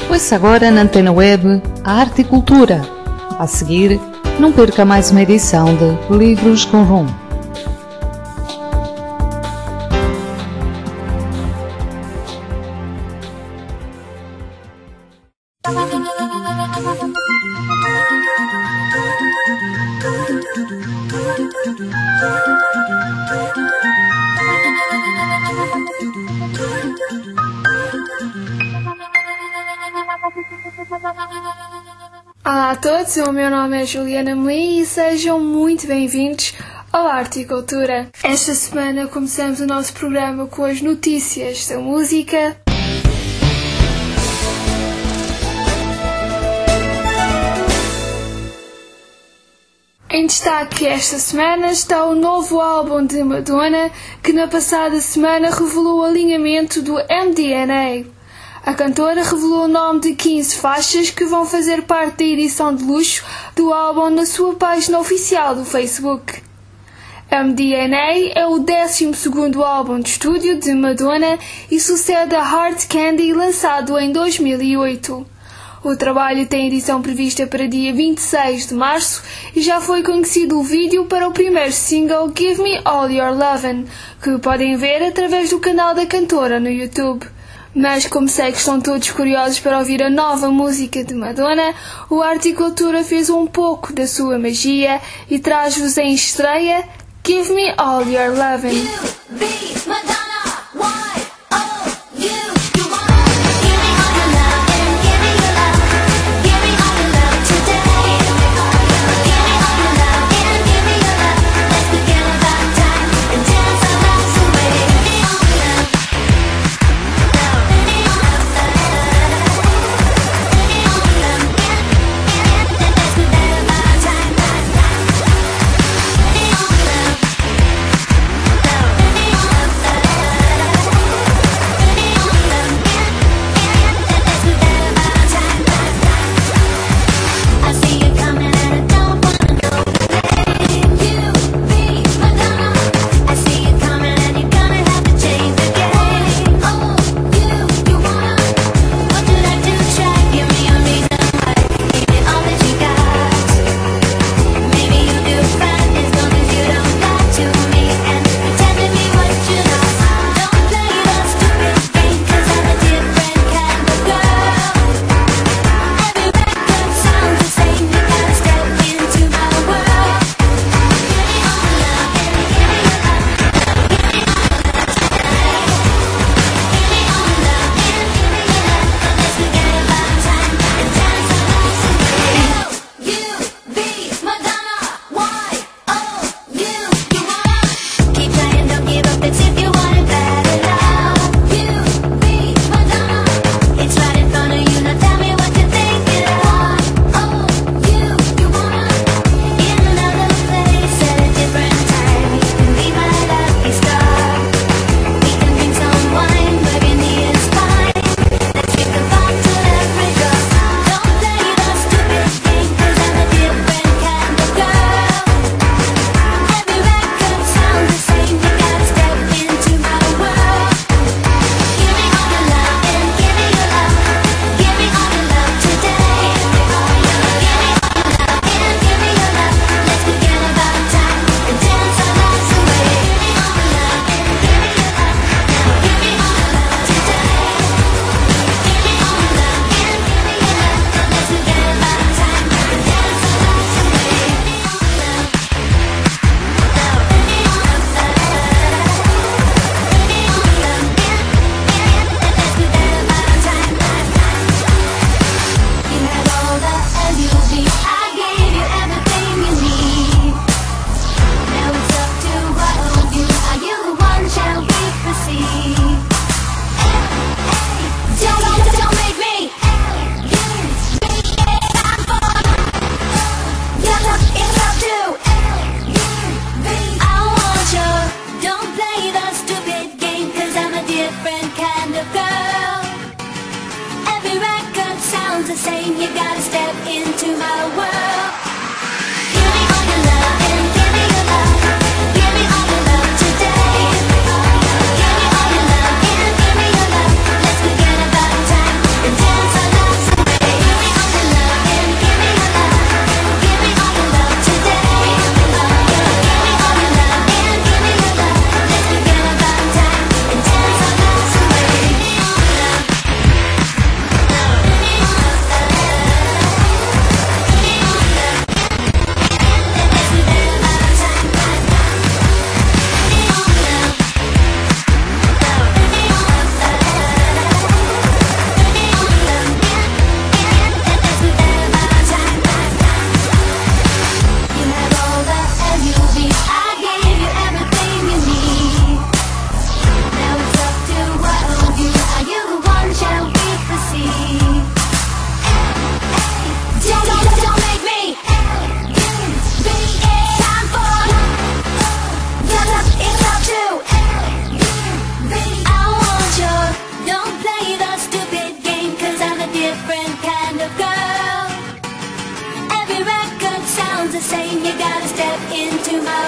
Ouça agora na Antena Web a Arte e Cultura. A seguir, não perca mais uma edição de Livros com Rumo. Olá a todos, o meu nome é Juliana Melim e sejam muito bem-vindos ao Arte e Cultura. Esta semana começamos o nosso programa com as notícias da música. Em destaque esta semana está o novo álbum de Madonna, que na passada semana revelou o alinhamento do MDNA. A cantora revelou o nome de 15 faixas que vão fazer parte da edição de luxo do álbum na sua página oficial do Facebook. MDNA é o 12º álbum de estúdio de Madonna e sucede a Hard Candy, lançado em 2008. O trabalho tem edição prevista para dia 26 de março e já foi conhecido o vídeo para o primeiro single Give Me All Your Lovin', que podem ver através do canal da cantora no YouTube. Mas como sei que estão todos curiosos para ouvir a nova música de Madonna, o Arte e Cultura fez um pouco da sua magia e traz-vos em estreia Give Me All Your Lovin'.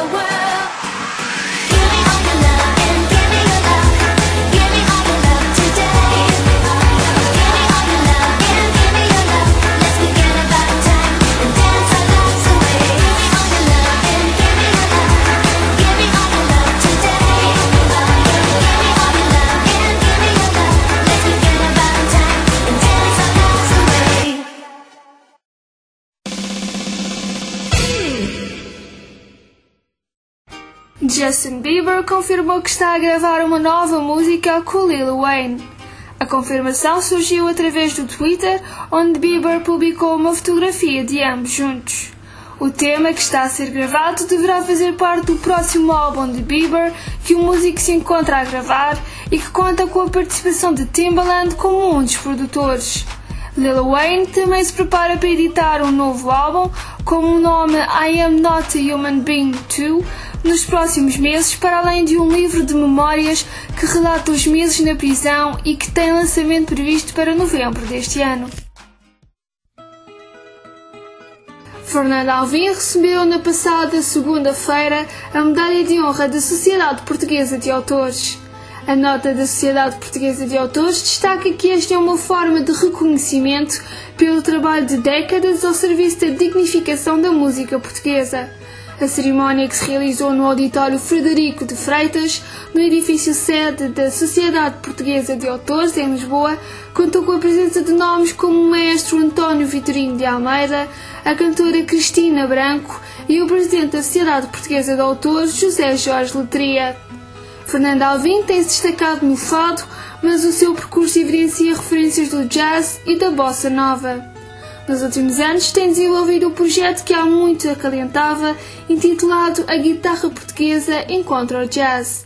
the world. Give me all your love and give me your love. Give me all your love today. Give me all your love and give me your love. Let's forget about time and dance our lives away. Give me all your love and give me your love. Give me all your love today. Give me all your love and give me your love. Let's forget about time and dance our lives away. Justin Bieber confirmou que está a gravar uma nova música com Lil Wayne. A confirmação surgiu através do Twitter, onde Bieber publicou uma fotografia de ambos juntos. O tema que está a ser gravado deverá fazer parte do próximo álbum de Bieber, que o músico se encontra a gravar e que conta com a participação de Timbaland como um dos produtores. Lil Wayne também se prepara para editar um novo álbum com o nome I Am Not a Human Being 2 nos próximos meses, para além de um livro de memórias que relata os meses na prisão e que tem lançamento previsto para novembro deste ano. Fernando Alvim recebeu na passada segunda-feira a Medalha de Honra da Sociedade Portuguesa de Autores. A nota da Sociedade Portuguesa de Autores destaca que esta é uma forma de reconhecimento pelo trabalho de décadas ao serviço da dignificação da música portuguesa. A cerimónia, que se realizou no auditório Frederico de Freitas, no edifício sede da Sociedade Portuguesa de Autores, em Lisboa, contou com a presença de nomes como o maestro António Vitorino de Almeida, a cantora Cristina Branco e o presidente da Sociedade Portuguesa de Autores, José Jorge Letria. Fernando Alvim tem-se destacado no fado, mas o seu percurso evidencia referências do jazz e da bossa nova. Nos últimos anos tem desenvolvido o projeto que há muito acalentava, intitulado A Guitarra Portuguesa Encontra o Jazz.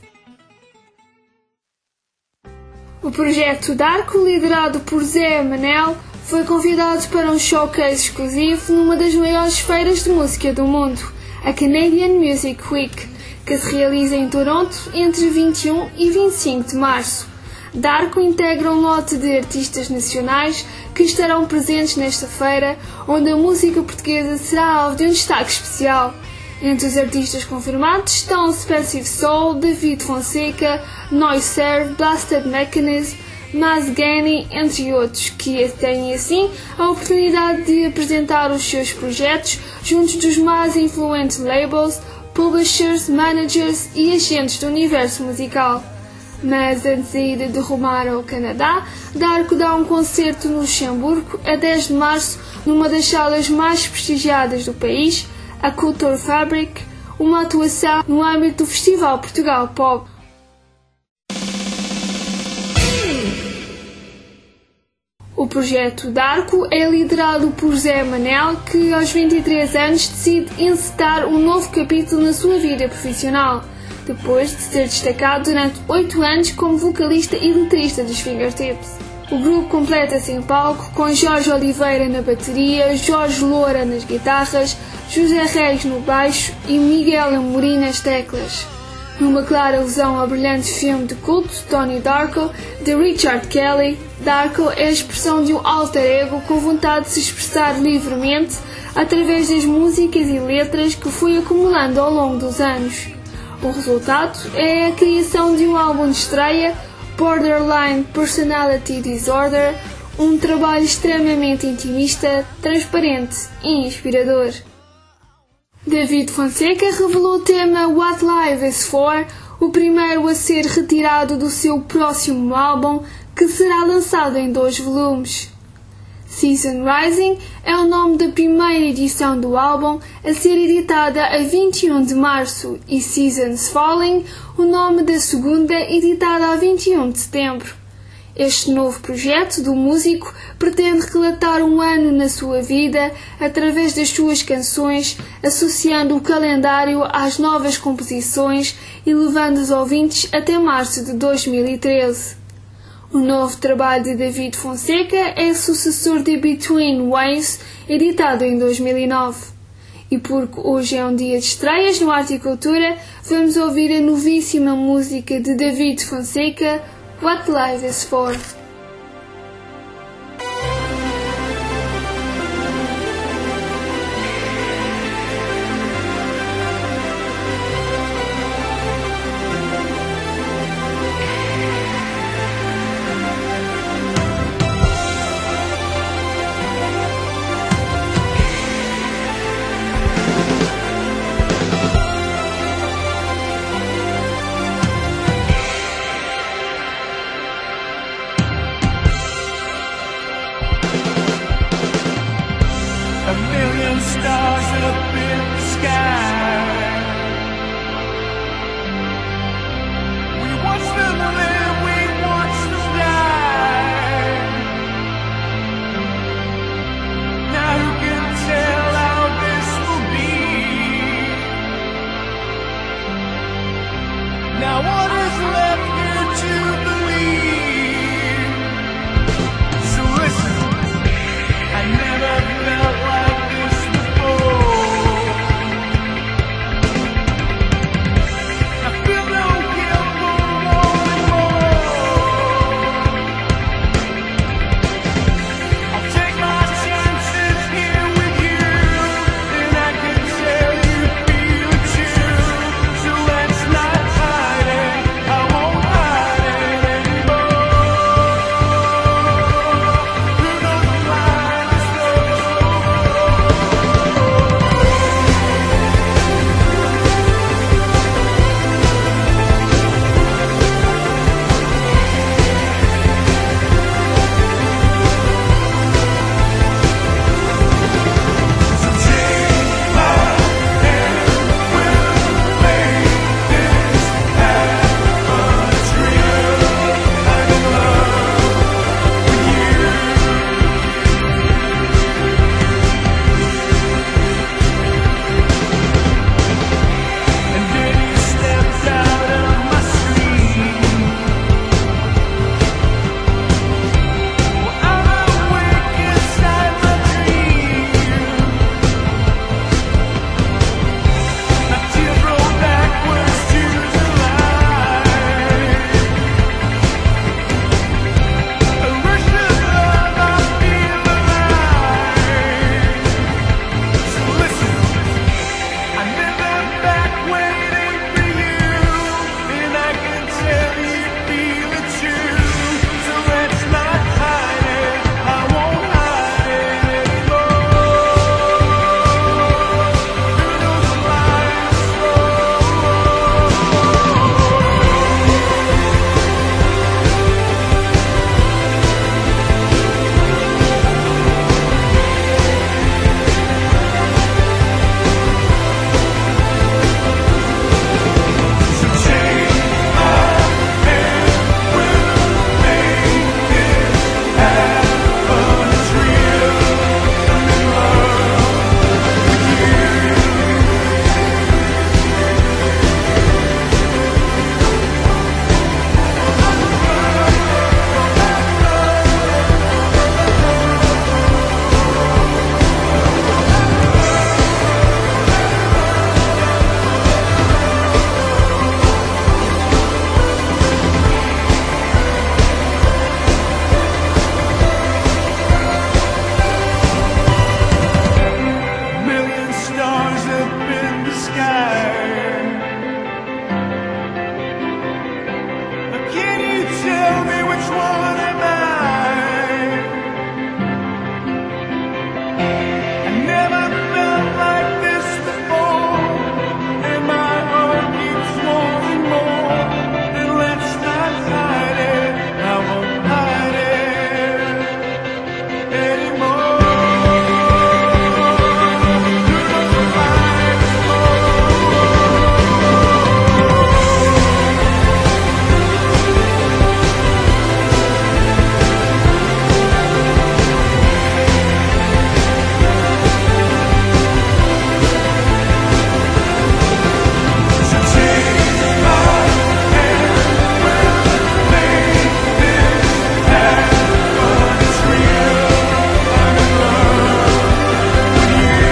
O projeto Darko, liderado por Zé Manel, foi convidado para um showcase exclusivo numa das maiores feiras de música do mundo, a Canadian Music Week, que se realiza em Toronto entre 21 e 25 de março. Darko integra um lote de artistas nacionais que estarão presentes nesta feira, onde a música portuguesa será alvo de um destaque especial. Entre os artistas confirmados estão Expensive Soul, David Fonseca, Noiserve, Blasted Mechanism, Mazgani, entre outros, que têm assim a oportunidade de apresentar os seus projetos juntos dos mais influentes labels, publishers, managers e agentes do universo musical. Mas antes da ida de rumar ao Canadá, Darko dá um concerto no Luxemburgo a 10 de março numa das salas mais prestigiadas do país, a Culture Fabric, uma atuação no âmbito do Festival Portugal Pop. O projeto Darko é liderado por Zé Manel, que aos 23 anos decide encetar um novo capítulo na sua vida profissional, depois de ser destacado durante 8 anos como vocalista e letrista dos Fingertips. O grupo completa-se em palco com Jorge Oliveira na bateria, Jorge Loura nas guitarras, José Reis no baixo e Miguel Amorim nas teclas. Numa clara alusão ao brilhante filme de culto Donnie Darko, de Richard Kelly, Darko é a expressão de um alter ego com vontade de se expressar livremente através das músicas e letras que foi acumulando ao longo dos anos. O resultado é a criação de um álbum de estreia, Borderline Personality Disorder, um trabalho extremamente intimista, transparente e inspirador. David Fonseca revelou o tema What Life is For, o primeiro a ser retirado do seu próximo álbum, que será lançado em 2 volumes. Season Rising é o nome da primeira edição do álbum, a ser editada a 21 de março, e Seasons Falling, o nome da segunda, editada a 21 de setembro. Este novo projeto do músico pretende relatar um ano na sua vida através das suas canções, associando o calendário às novas composições e levando os ouvintes até março de 2013. O novo trabalho de David Fonseca é sucessor de Between Waves, editado em 2009. E porque hoje é um dia de estreias no Arte e Cultura, vamos ouvir a novíssima música de David Fonseca, What Life is For. Now what is left here to believe? So listen, I never felt like this before. I feel no guilt for wanting more. I'll take my chances here with you, and I can tell you feel it too. So let's not hide it, I won't hide it anymore. Through those blindest roads. So take my hand, we'll make this happen. It's real, I'm in love with you. And then he stepped out of my sleep. Well, I'm awake inside my dream. My tears roll backwards to the light. A rush of love, I feel alive. So listen, I'm never back waiting for you, and I can tell you feel it too. So let's not hide it, I won't hide it anymore. Through those blindest So take my hand, we'll make this happen. It's real, I'm in love with you. Million stars up in the sky. Can you tell me which one am I? I never felt like this before, and my heart keeps wanting more. And let's not hide it, I won't hide it anymore. Through those blindest So take my hand, we'll make this happen. It's real, I'm in love with you.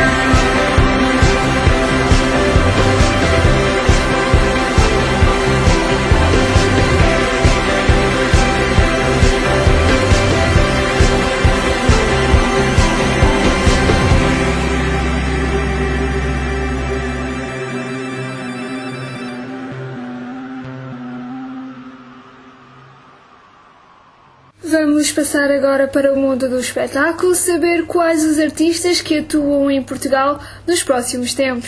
Vamos passar agora para o mundo do espetáculo, saber quais os artistas que atuam em Portugal nos próximos tempos.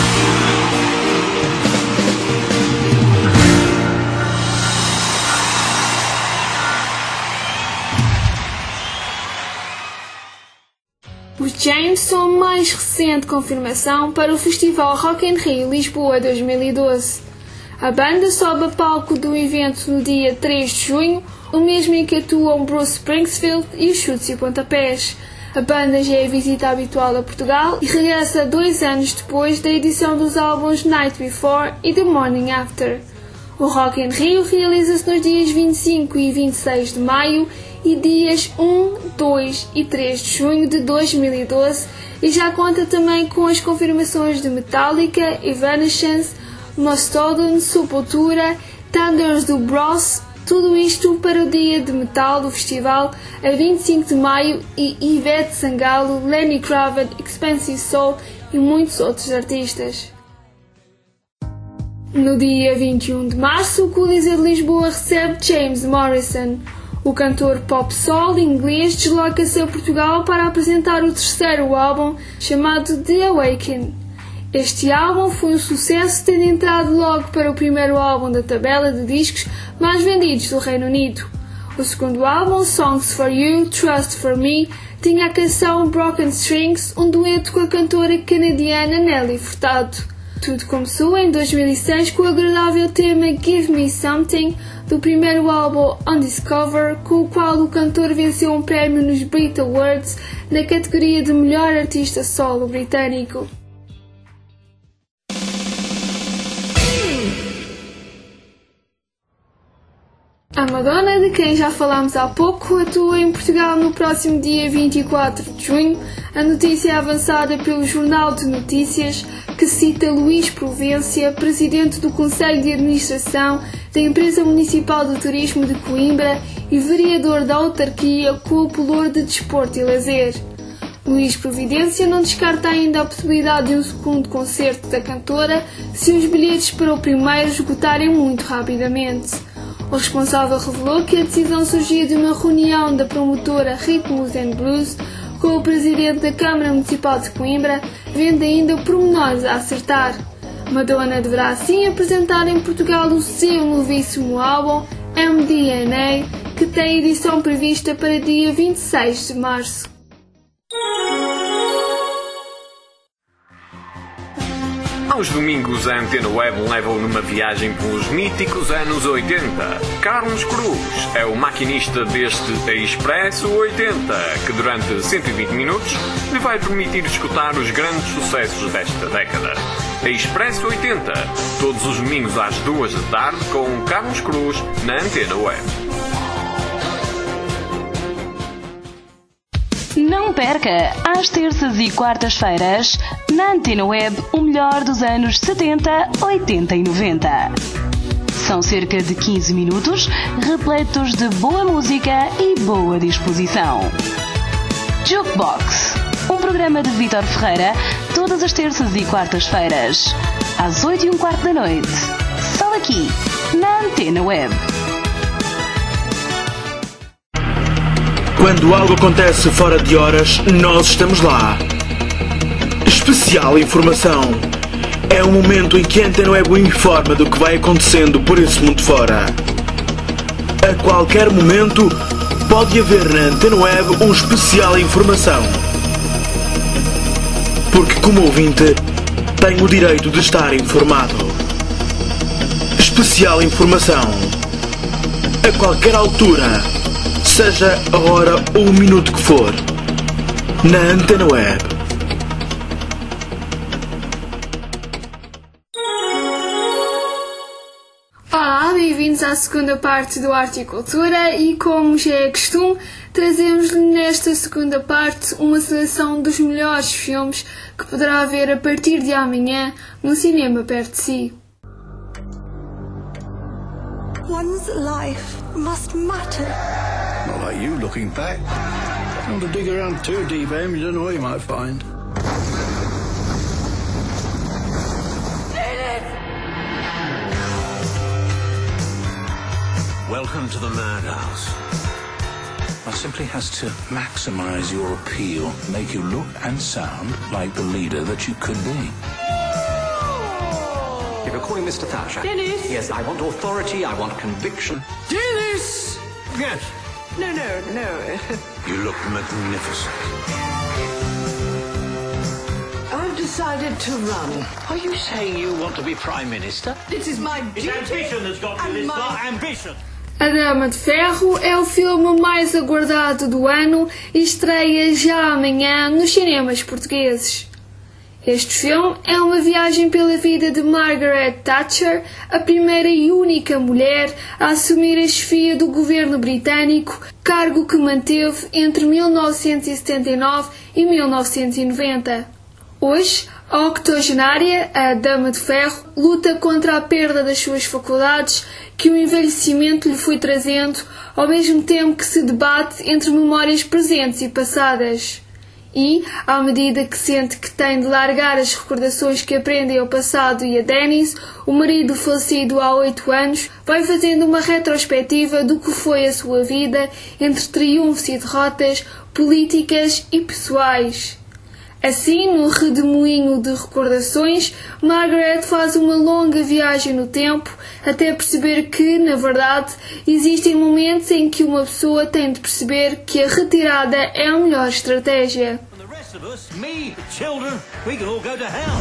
Os James são a mais recente confirmação para o Festival Rock in Rio Lisboa 2012. A banda sobe a palco do evento no dia 3 de junho, o mesmo em que atuam Bruce Springsteen e os Chutes e Pontapés. A banda já é visita habitual a Portugal e regressa 2 anos depois da edição dos álbuns Night Before e The Morning After. O Rock in Rio realiza-se nos dias 25 e 26 de maio e dias 1, 2 e 3 de junho de 2012 e já conta também com as confirmações de Metallica, Evanescence, Mastodon, Sepultura, Thunders do Bros, tudo isto para o dia de metal do festival a 25 de maio e Ivete Sangalo, Lenny Kravitz, Expensive Soul e muitos outros artistas. No dia 21 de março, o Coliseu de Lisboa recebe James Morrison. O cantor pop-soul inglês desloca-se a Portugal para apresentar o terceiro álbum, chamado The Awaken. Este álbum foi um sucesso, tendo entrado logo para o primeiro álbum da tabela de discos mais vendidos do Reino Unido. O segundo álbum, Songs for You, Trust for Me, tinha a canção Broken Strings, um dueto com a cantora canadiana Nelly Furtado. Tudo começou em 2006 com o agradável tema Give Me Something, do primeiro álbum Undiscovered, com o qual o cantor venceu um prémio nos Brit Awards na categoria de melhor artista solo britânico. A Madonna, de quem já falámos há pouco, atua em Portugal no próximo dia 24 de junho. A notícia é avançada pelo Jornal de Notícias, que cita Luís Província, presidente do Conselho de Administração da Empresa Municipal de Turismo de Coimbra e vereador da autarquia com o pelour de desporto e lazer. Luís Providência não descarta ainda a possibilidade de um segundo concerto da cantora se os bilhetes para o primeiro esgotarem muito rapidamente. O responsável revelou que a decisão surgiu de uma reunião da promotora Ritmos and Blues com o presidente da Câmara Municipal de Coimbra, vendo ainda pormenores a acertar. Madonna deverá assim apresentar em Portugal o seu novíssimo álbum MDNA, que tem edição prevista para dia 26 de março. Aos domingos, a Antena Web leva-o numa viagem pelos míticos anos 80. Carlos Cruz é o maquinista deste Expresso 80, que durante 120 minutos lhe vai permitir escutar os grandes sucessos desta década. Expresso 80, todos os domingos às 2 da tarde, com Carlos Cruz na Antena Web. Não perca, às terças e quartas-feiras, na Antena Web, o melhor dos anos 70, 80 e 90. São cerca de 15 minutos, repletos de boa música e boa disposição. Jukebox, um programa de Vítor Ferreira, todas as terças e quartas-feiras, às 8h15 da noite. Só aqui, na Antena Web. Quando algo acontece fora de horas, nós estamos lá. Especial informação. É o momento em que a Antena Web informa do que vai acontecendo por esse mundo fora. A qualquer momento, pode haver na Antena Web um especial informação. Porque, como ouvinte, tem o direito de estar informado. Especial informação. A qualquer altura. Seja a hora ou o minuto que for, na Antena Web. Olá, bem-vindos à segunda parte do Arte e Cultura e, como já é costume, trazemos-lhe nesta segunda parte uma seleção dos melhores filmes que poderá ver a partir de amanhã no cinema perto de si. One's life must matter. Not like you looking back. If you want to dig around too deep, Em, you don't know what you might find. Welcome to the madhouse. One simply has to maximize your appeal, make you look and sound like the leader that you could be. If you're calling Mr. Thatcher. Dennis! Yes, I want authority, I want conviction. Dennis! Yes, No. you look magnificent. I've decided to run. Are you saying you want to be Prime Minister? This is my duty. that's got and my... ambition. A Dama de Ferro é o filme mais aguardado do ano e estreia já amanhã nos cinemas portugueses. Este filme é uma viagem pela vida de Margaret Thatcher, a primeira e única mulher a assumir a chefia do governo britânico, cargo que manteve entre 1979 e 1990. Hoje, a octogenária, a Dama de Ferro, luta contra a perda das suas faculdades que o envelhecimento lhe foi trazendo, ao mesmo tempo que se debate entre memórias presentes e passadas. E, à medida que sente que tem de largar as recordações que aprendem ao passado e a Dennis, o marido falecido há 8 anos, vai fazendo uma retrospectiva do que foi a sua vida entre triunfos e derrotas políticas e pessoais. Assim, no redemoinho de recordações, Margaret faz uma longa viagem no tempo até perceber que, na verdade, existem momentos em que uma pessoa tem de perceber que a retirada é a melhor estratégia. And the rest of us, me, the children, we can all go to hell.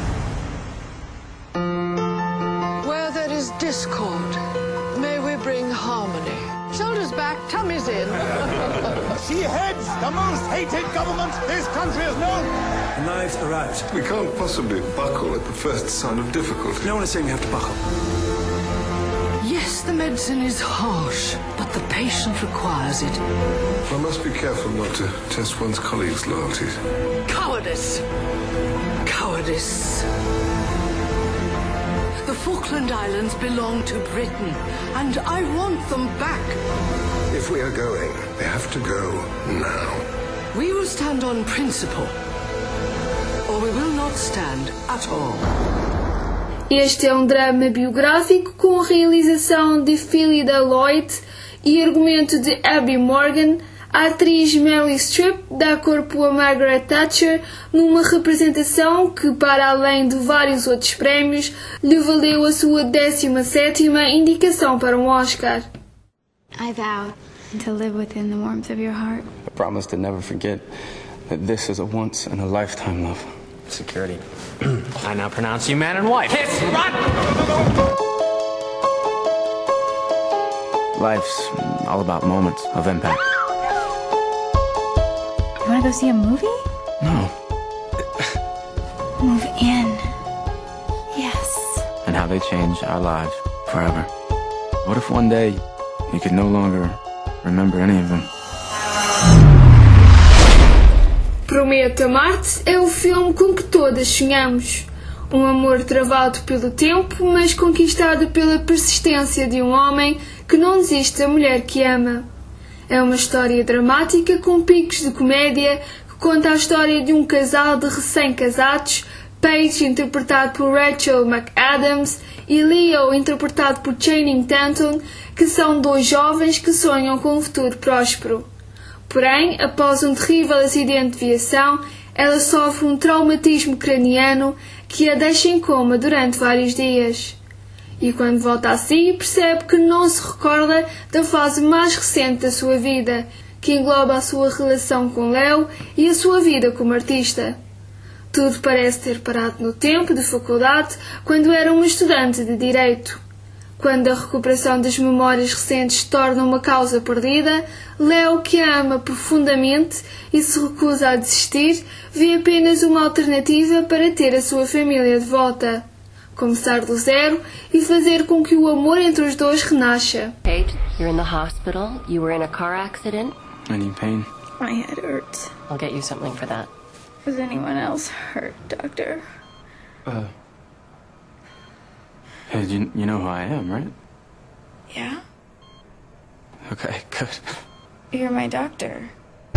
Where there is discord, may we bring harmony. Shoulders back, tummies in. She heads the most hated government this country has known. The knives are out. We can't possibly buckle at the first sign of difficulty. No one is saying we have to buckle. Yes, the medicine is harsh, but the patient requires it. One must be careful not to test one's colleagues' loyalties. Cowardice. Cowardice. The Falkland Islands belong to Britain, and I want them back. If we are going, we have to go now. We will stand on principle, or we will not stand at all. Este é um drama biográfico com realização de Phyllida Lloyd e argumento de Abby Morgan. A atriz Meryl Streep dá corpo a Margaret Thatcher numa representação que, para além de vários outros prémios, lhe valeu a sua 17ª indicação para um Oscar. I vow to live within the warmth of your heart. I promise to never forget that this is a once-in-a-lifetime love. Security. I now pronounce you man and wife. Kiss! Run! Life's all about moments of impact. You want to go see a movie? No. Move in. Yes. And how they change our lives forever. What if one day you could no longer remember any of them? Prometo Amar-te é o filme com que todas sonhamos. Um amor travado pelo tempo, mas conquistado pela persistência de um homem que não desiste da mulher que ama. É uma história dramática com picos de comédia que conta a história de um casal de recém-casados, Paige, interpretado por Rachel McAdams, e Leo, interpretado por Channing Tatum, que são dois jovens que sonham com um futuro próspero. Porém, após um terrível acidente de viação, ela sofre um traumatismo craniano que a deixa em coma durante vários dias. E quando volta a si, percebe que não se recorda da fase mais recente da sua vida, que engloba a sua relação com Leo e a sua vida como artista. Tudo parece ter parado no tempo de faculdade, quando era uma estudante de Direito. Quando a recuperação das memórias recentes se torna uma causa perdida, Leo, que a ama profundamente e se recusa a desistir, vê apenas uma alternativa para ter a sua família de volta. Começar do zero e fazer com que o amor entre os dois renasça. Paige, you're in the hospital. You were in a car accident. I need pain. My head hurts. I'll get you something for that. Is anyone else hurt, Doctor? Hey, you know who I am, right? Yeah? Okay, good. You're my doctor.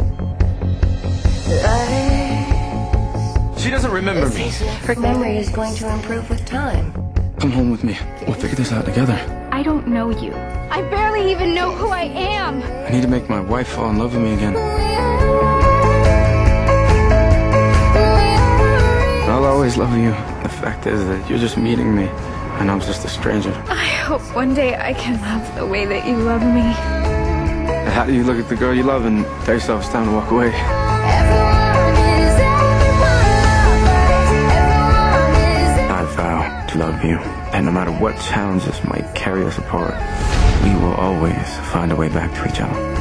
She doesn't remember me. Her memory is going to improve with time. Come home with me. We'll figure this out together. I don't know you. I barely even know who I am. I need to make my wife fall in love with me again. I'll always love you. The fact is that you're just meeting me, and I'm just a stranger. I hope one day I can love the way that you love me. How do you look at the girl you love and tell yourself it's time to walk away? I vow to love you, and no matter what challenges might carry us apart, we will always find a way back to each other.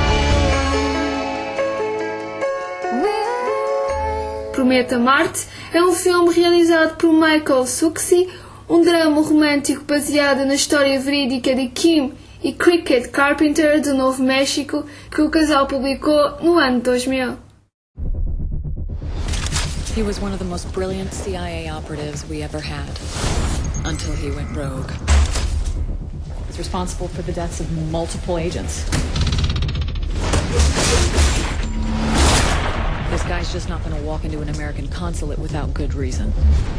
Prometo Amar-te é um filme realizado por Michael Succi, um drama romântico baseado na história verídica de Kim e Cricket Carpenter do Novo México, que o casal publicou no ano 2000. He was one of the most brilliant CIA operatives we ever had, until he went rogue. He's responsible for the deaths of multiple agents. This guy's just not going to walk into an American consulate without good reason.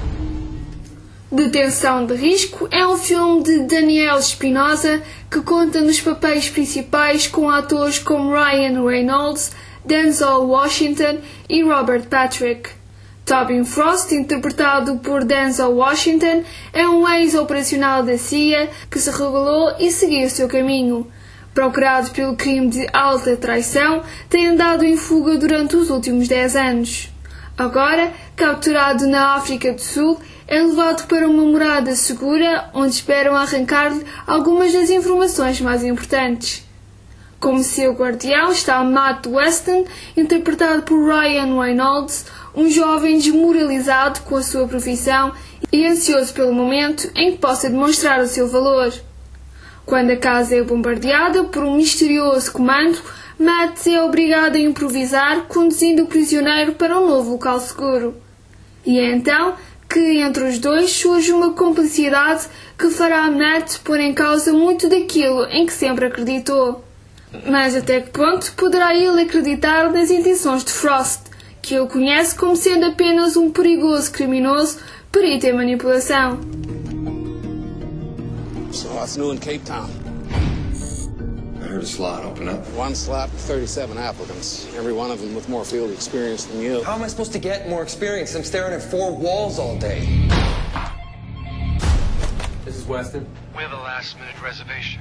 Detenção de Risco é um filme de Daniel Espinosa que conta nos papéis principais com atores como Ryan Reynolds, Denzel Washington e Robert Patrick. Tobin Frost, interpretado por Denzel Washington, é um ex-operacional da CIA que se rebelou e seguiu o seu caminho. Procurado pelo crime de alta traição, tem andado em fuga durante os últimos 10 anos. Agora, capturado na África do Sul, é levado para uma morada segura onde esperam arrancar-lhe algumas das informações mais importantes. Como seu guardião está Matt Weston, interpretado por Ryan Reynolds, um jovem desmoralizado com a sua profissão e ansioso pelo momento em que possa demonstrar o seu valor. Quando a casa é bombardeada por um misterioso comando, Matt é obrigado a improvisar, conduzindo o prisioneiro para um novo local seguro. E é então que entre os dois surge uma complicidade que fará Matt pôr em causa muito daquilo em que sempre acreditou. Mas até que ponto poderá ele acreditar nas intenções de Frost, que ele conhece como sendo apenas um perigoso criminoso perito em manipulação? So what's new in Cape Town? I heard a slot open up. One slot, 37 applicants. Every one of them with more field experience than you. How am I supposed to get more experience? I'm staring at 4 walls all day. This is Weston. We have a last-minute reservation.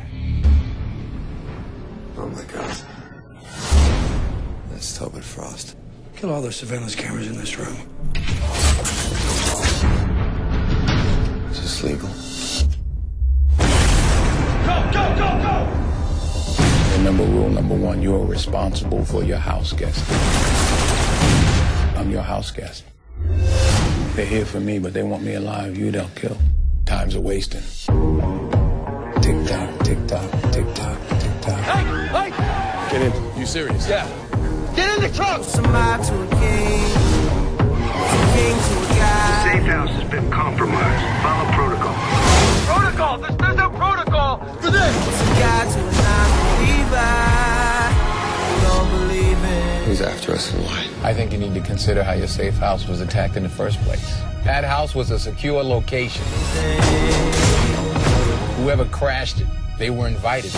Oh my God. That's Tobin Frost. Kill all the surveillance cameras in this room. Is this legal? Go! Remember rule number 1, you are responsible for your house guest. I'm your house guest. They're here for me, but they want me alive. You they'll kill. Time's a wasting. Tick tock, tick tock, tick tock, tick tock. Hey! Get in. You serious? Yeah. Get in the truck! Somebody to a king to a guy. The safe house has been compromised. Follow protocol. Protocol? There's no protocol for this! Some guy to a non-believer who don't believe in. Who's after us and why? I think you need to consider how your safe house was attacked in the first place. That house was a secure location. Whoever crashed it, they were invited.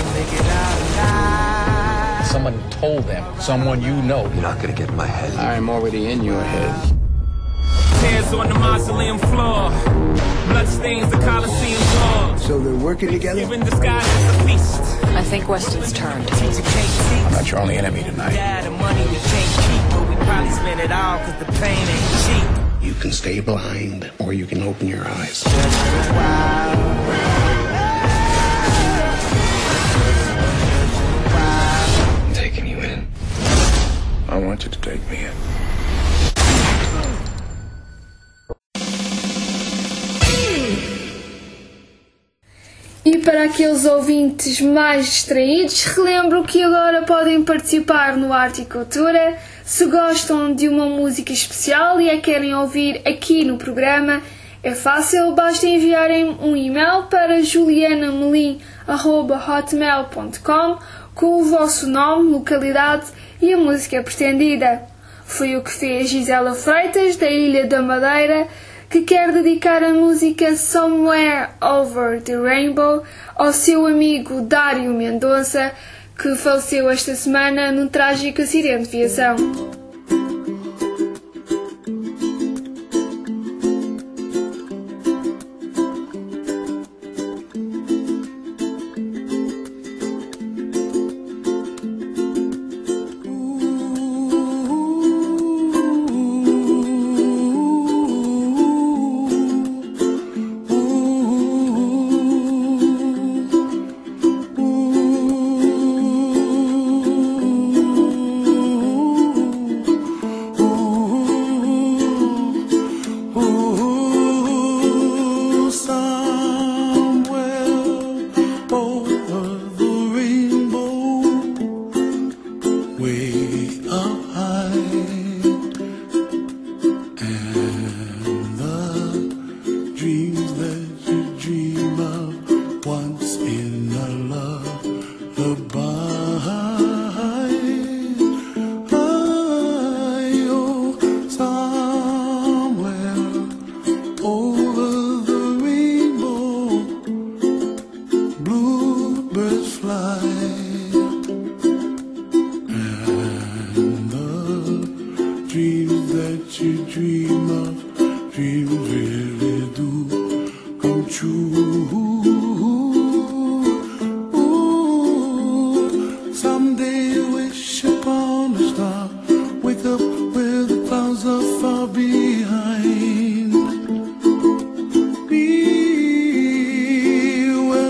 Someone told them, someone you know. You're not gonna get in my head. I'm already in your head. Hands on the mausoleum floor. Bloodstains, the Coliseum door. So they're working together? Even disguised as a feast. I think Weston's turned. I'm not your only enemy tonight. Yeah, the money we can't keep, but we probably spend it all because the pain ain't cheap. You can stay blind, or you can open your eyes. I'm taking you in. I want you to take me in. E para aqueles ouvintes mais distraídos, relembro que agora podem participar no Arte e Cultura. Se gostam de uma música especial e a querem ouvir aqui no programa, é fácil, basta enviarem um e-mail para julianamelim@hotmail.com com o vosso nome, localidade e a música pretendida. Foi o que fez Gisela Freitas, da Ilha da Madeira, que quer dedicar a música Somewhere Over the Rainbow ao seu amigo Dário Mendonça, que faleceu esta semana num trágico acidente de viação.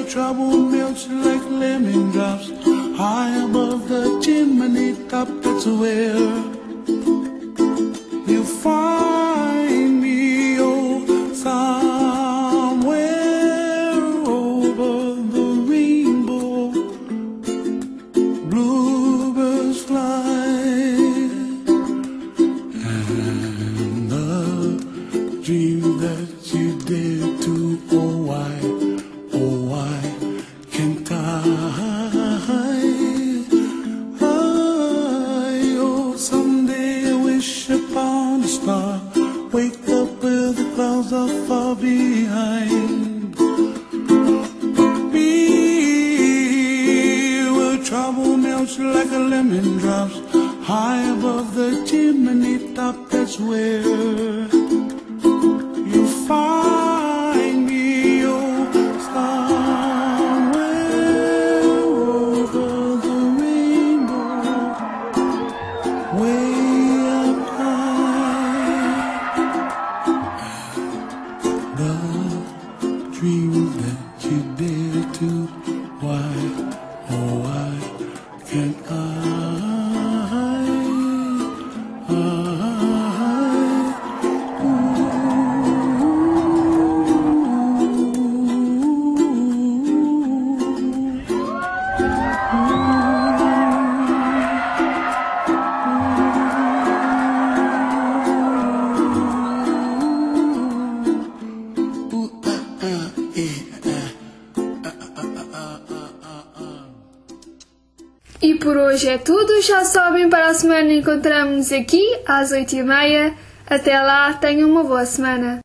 trouble melts like lemon drops high above the chimney top. That's where you find me, oh, somewhere over the rainbow. Bluebirds fly, and the dream that you dare to, oh why can't I? Oh, someday I wish upon a star, wake up where the clouds are far behind me, where trouble melts like a lemon drops high above the chimney top. That's where you find me, oh, somewhere over the rainbow, way up high. The dream that you dare to, why, oh why can't I? E por hoje é tudo, já sabem, para a semana encontramos-nos aqui às 8h30. Até lá, tenham uma boa semana.